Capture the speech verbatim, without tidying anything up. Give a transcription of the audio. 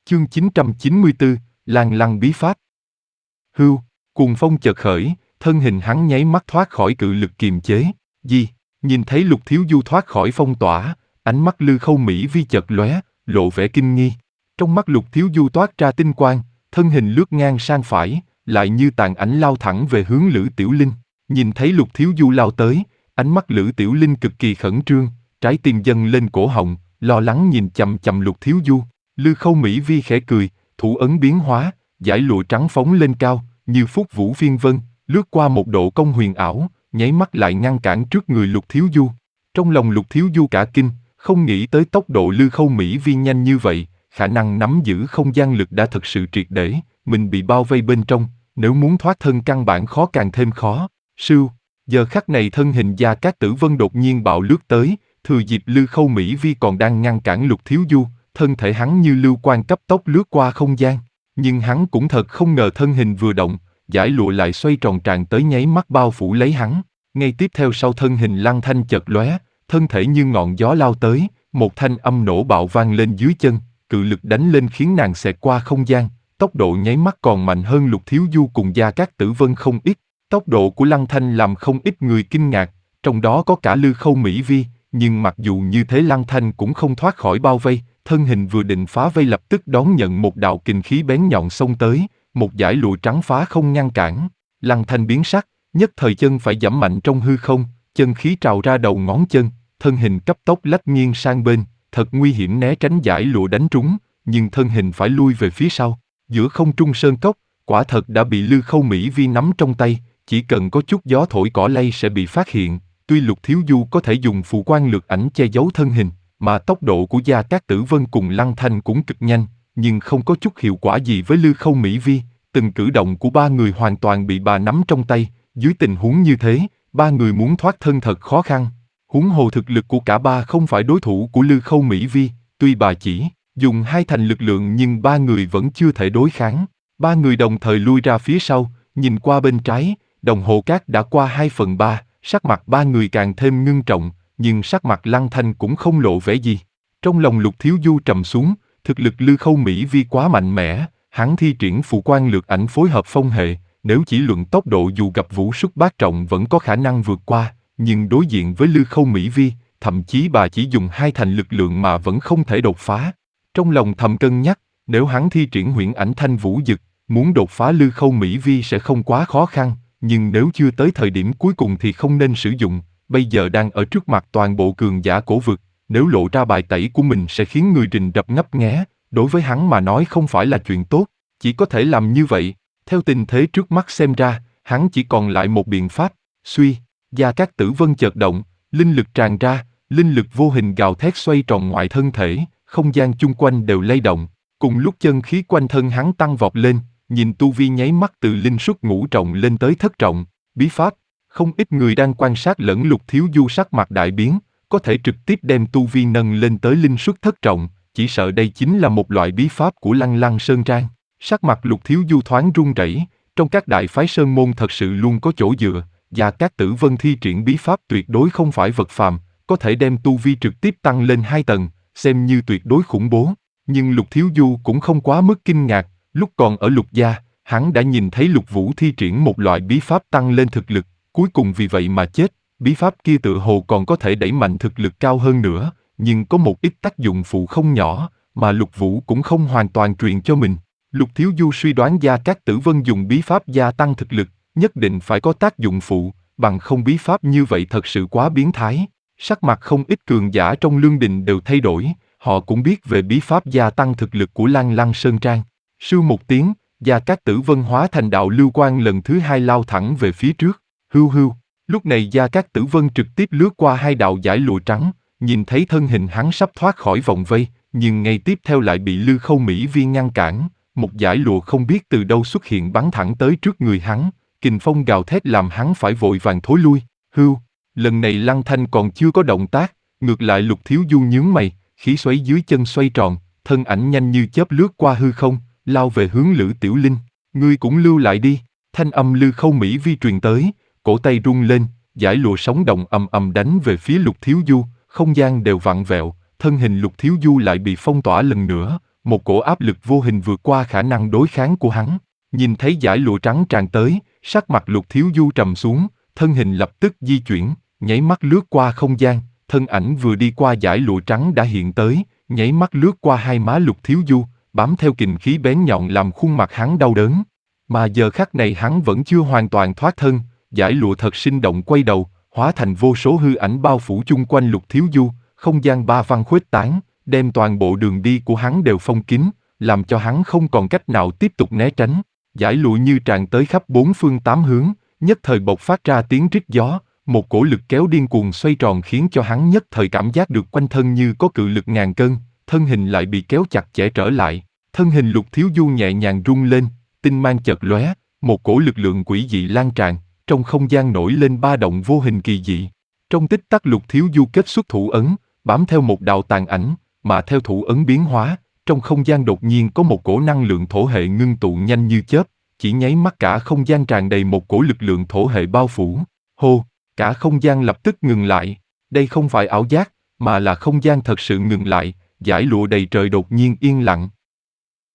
Chương chín trăm chín mươi tư, Lan Lăng bí pháp. Hưu, cuồng phong chợt khởi, thân hình hắn nháy mắt thoát khỏi cự lực kiềm chế. Gì? Nhìn thấy Lục Thiếu Du thoát khỏi phong tỏa, ánh mắt Lư Khâu Mỹ Vi chợt lóe, lộ vẻ kinh nghi. Trong mắt Lục Thiếu Du toát ra tinh quang, thân hình lướt ngang sang phải, lại như tàn ảnh lao thẳng về hướng Lữ Tiểu Linh. Nhìn thấy Lục Thiếu Du lao tới, ánh mắt Lữ Tiểu Linh cực kỳ khẩn trương, trái tim dâng lên cổ họng, lo lắng nhìn chằm chằm Lục Thiếu Du. Lư Khâu Mỹ Vi khẽ cười, thủ ấn biến hóa, dải lụa trắng phóng lên cao, như phúc vũ phiên vân, lướt qua một độ cong huyền ảo, nháy mắt lại ngăn cản trước người Lục Thiếu Du. Trong lòng Lục Thiếu Du cả kinh, không nghĩ tới tốc độ Lư Khâu Mỹ Vi nhanh như vậy, khả năng nắm giữ không gian lực đã thật sự triệt để, mình bị bao vây bên trong, nếu muốn thoát thân căn bản khó càng thêm khó. Sưu, giờ khắc này thân hình Gia Cát Tử Vân đột nhiên bạo lướt tới, thừa dịp Lư Khâu Mỹ Vi còn đang ngăn cản Lục Thiếu Du, thân thể hắn như lưu quang cấp tốc lướt qua không gian. Nhưng hắn cũng thật không ngờ thân hình vừa động, dải lụa lại xoay tròn tràn tới nháy mắt bao phủ lấy hắn. Ngay tiếp theo sau thân hình Lăng Thanh chợt lóe, thân thể như ngọn gió lao tới, một thanh âm nổ bạo vang lên dưới chân, cự lực đánh lên khiến nàng xẹt qua không gian, tốc độ nháy mắt còn mạnh hơn Lục Thiếu Du cùng Gia Cát Tử Vân không ít. Tốc độ của Lăng Thanh làm không ít người kinh ngạc, trong đó có cả Lư Khâu Mỹ Vi, nhưng mặc dù như thế Lăng Thanh cũng không thoát khỏi bao vây, thân hình vừa định phá vây lập tức đón nhận một đạo kình khí bén nhọn xông tới, một dải lụa trắng phá không ngăn cản. Lăng Thanh biến sắc, nhất thời chân phải giẫm mạnh trong hư không, chân khí trào ra đầu ngón chân, thân hình cấp tốc lách nghiêng sang bên, thật nguy hiểm né tránh dải lụa đánh trúng, nhưng thân hình phải lui về phía sau. Giữa không trung sơn cốc, quả thật đã bị Lư Khâu Mỹ Vi nắm trong tay, chỉ cần có chút gió thổi cỏ lay sẽ bị phát hiện. Tuy Lục Thiếu Du có thể dùng phù quan lược ảnh che giấu thân hình, mà tốc độ của Gia Cát Tử Vân cùng Lăng Thanh cũng cực nhanh, nhưng không có chút hiệu quả gì với Lư Khâu Mỹ Vi. Từng cử động của ba người hoàn toàn bị bà nắm trong tay, dưới tình huống như thế, ba người muốn thoát thân thật khó khăn. Huống hồ thực lực của cả ba không phải đối thủ của Lư Khâu Mỹ Vi, tuy bà chỉ dùng hai thành lực lượng nhưng ba người vẫn chưa thể đối kháng. Ba người đồng thời lui ra phía sau, nhìn qua bên trái, đồng hồ cát đã qua hai phần ba, sắc mặt ba người càng thêm ngưng trọng, nhưng sắc mặt Lăng Thanh cũng không lộ vẻ gì. Trong lòng Lục Thiếu Du trầm xuống, thực lực Lư Khâu Mỹ Vi quá mạnh mẽ, hắn thi triển phù quan lược ảnh phối hợp phong hệ, nếu chỉ luận tốc độ dù gặp vũ xuất bát trọng vẫn có khả năng vượt qua, nhưng đối diện với Lư Khâu Mỹ Vi, thậm chí bà chỉ dùng hai thành lực lượng mà vẫn không thể đột phá. Trong lòng thầm cân nhắc, nếu hắn thi triển huyễn ảnh thanh vũ dực, muốn đột phá Lư Khâu Mỹ Vi sẽ không quá khó khăn, nhưng nếu chưa tới thời điểm cuối cùng thì không nên sử dụng, bây giờ đang ở trước mặt toàn bộ cường giả cổ vực, nếu lộ ra bài tẩy của mình sẽ khiến người rình rập ngấp nghé, đối với hắn mà nói không phải là chuyện tốt, chỉ có thể làm như vậy. Theo tình thế trước mắt xem ra, hắn chỉ còn lại một biện pháp. Suy, Gia Cát Tử Vân chợt động, linh lực tràn ra, linh lực vô hình gào thét xoay tròn ngoại thân thể, không gian chung quanh đều lay động. Cùng lúc chân khí quanh thân hắn tăng vọt lên, nhìn tu vi nháy mắt từ linh xuất ngũ trọng lên tới thất trọng. Bí pháp, không ít người đang quan sát lẫn Lục Thiếu Du sắc mặt đại biến, có thể trực tiếp đem tu vi nâng lên tới linh xuất thất trọng, chỉ sợ đây chính là một loại bí pháp của Lăng Lăng Sơn Trang. Sắc mặt Lục Thiếu Du thoáng run rẩy, trong các đại phái sơn môn thật sự luôn có chỗ dựa, Gia Cát Tử Vân thi triển bí pháp tuyệt đối không phải vật phàm, có thể đem tu vi trực tiếp tăng lên hai tầng, xem như tuyệt đối khủng bố. Nhưng Lục Thiếu Du cũng không quá mức kinh ngạc, lúc còn ở Lục gia, hắn đã nhìn thấy Lục Vũ thi triển một loại bí pháp tăng lên thực lực, cuối cùng vì vậy mà chết. Bí pháp kia tựa hồ còn có thể đẩy mạnh thực lực cao hơn nữa, nhưng có một ít tác dụng phụ không nhỏ, mà Lục Vũ cũng không hoàn toàn truyền cho mình. Lục Thiếu Du suy đoán Gia Cát Tử Vân dùng bí pháp gia tăng thực lực, nhất định phải có tác dụng phụ, bằng không bí pháp như vậy thật sự quá biến thái. Sắc mặt không ít cường giả trong lương đình đều thay đổi, họ cũng biết về bí pháp gia tăng thực lực của Lan Lăng Sơn Trang. Sưu một tiếng, Gia Cát Tử Vân hóa thành đạo lưu quang lần thứ hai lao thẳng về phía trước. Hưu hưu, lúc này Gia Cát Tử Vân trực tiếp lướt qua hai đạo dải lụa trắng, nhìn thấy thân hình hắn sắp thoát khỏi vòng vây, nhưng ngay tiếp theo lại bị Lư Khâu Mỹ Vi ngăn cản. Một dải lụa không biết từ đâu xuất hiện bắn thẳng tới trước người hắn, kình phong gào thét làm hắn phải vội vàng thối lui. Hưu, lần này Lăng Thanh còn chưa có động tác, ngược lại Lục Thiếu Du nhướng mày, khí xoáy dưới chân xoay tròn, thân ảnh nhanh như chớp lướt qua hư không, lao về hướng Lữ Tiểu Linh. Ngươi cũng lưu lại đi. Thanh âm Lư Khâu Mỹ Vi truyền tới, cổ tay rung lên, dải lụa sóng động ầm ầm đánh về phía Lục Thiếu Du, không gian đều vặn vẹo, thân hình Lục Thiếu Du lại bị phong tỏa lần nữa. một cổ áp lực vô hình vượt qua khả năng đối kháng của hắn. Nhìn thấy dải lụa trắng tràn tới, sắc mặt Lục Thiếu Du trầm xuống, thân hình lập tức di chuyển, nháy mắt lướt qua không gian, thân ảnh vừa đi qua dải lụa trắng đã hiện tới, nháy mắt lướt qua hai má Lục Thiếu Du, bám theo kình khí bén nhọn làm khuôn mặt hắn đau đớn. Mà giờ khắc này hắn vẫn chưa hoàn toàn thoát thân, dải lụa thật sinh động quay đầu, hóa thành vô số hư ảnh bao phủ chung quanh Lục Thiếu Du, không gian ba văn khuếch tán, đem toàn bộ đường đi của hắn đều phong kín, làm cho hắn không còn cách nào tiếp tục né tránh. Dải lụa như tràn tới khắp bốn phương tám hướng, nhất thời bộc phát ra tiếng rít gió, một cổ lực kéo điên cuồng xoay tròn khiến cho hắn nhất thời cảm giác được quanh thân như có cự lực ngàn cân, thân hình lại bị kéo chặt chẽ trở lại. Thân hình Lục Thiếu Du nhẹ nhàng rung lên, tinh mang chợt lóe, một cổ lực lượng quỷ dị lan tràn, trong không gian nổi lên ba động vô hình kỳ dị. Trong tích tắc Lục Thiếu Du kết xuất thủ ấn, bám theo một đạo tàn ảnh, mà theo thủ ấn biến hóa, trong không gian đột nhiên có một cổ năng lượng thổ hệ ngưng tụ nhanh như chớp, chỉ nháy mắt cả không gian tràn đầy một cổ lực lượng thổ hệ bao phủ. Hô, cả không gian lập tức ngừng lại. Đây không phải ảo giác, mà là không gian thật sự ngừng lại, dải lụa đầy trời đột nhiên yên lặng.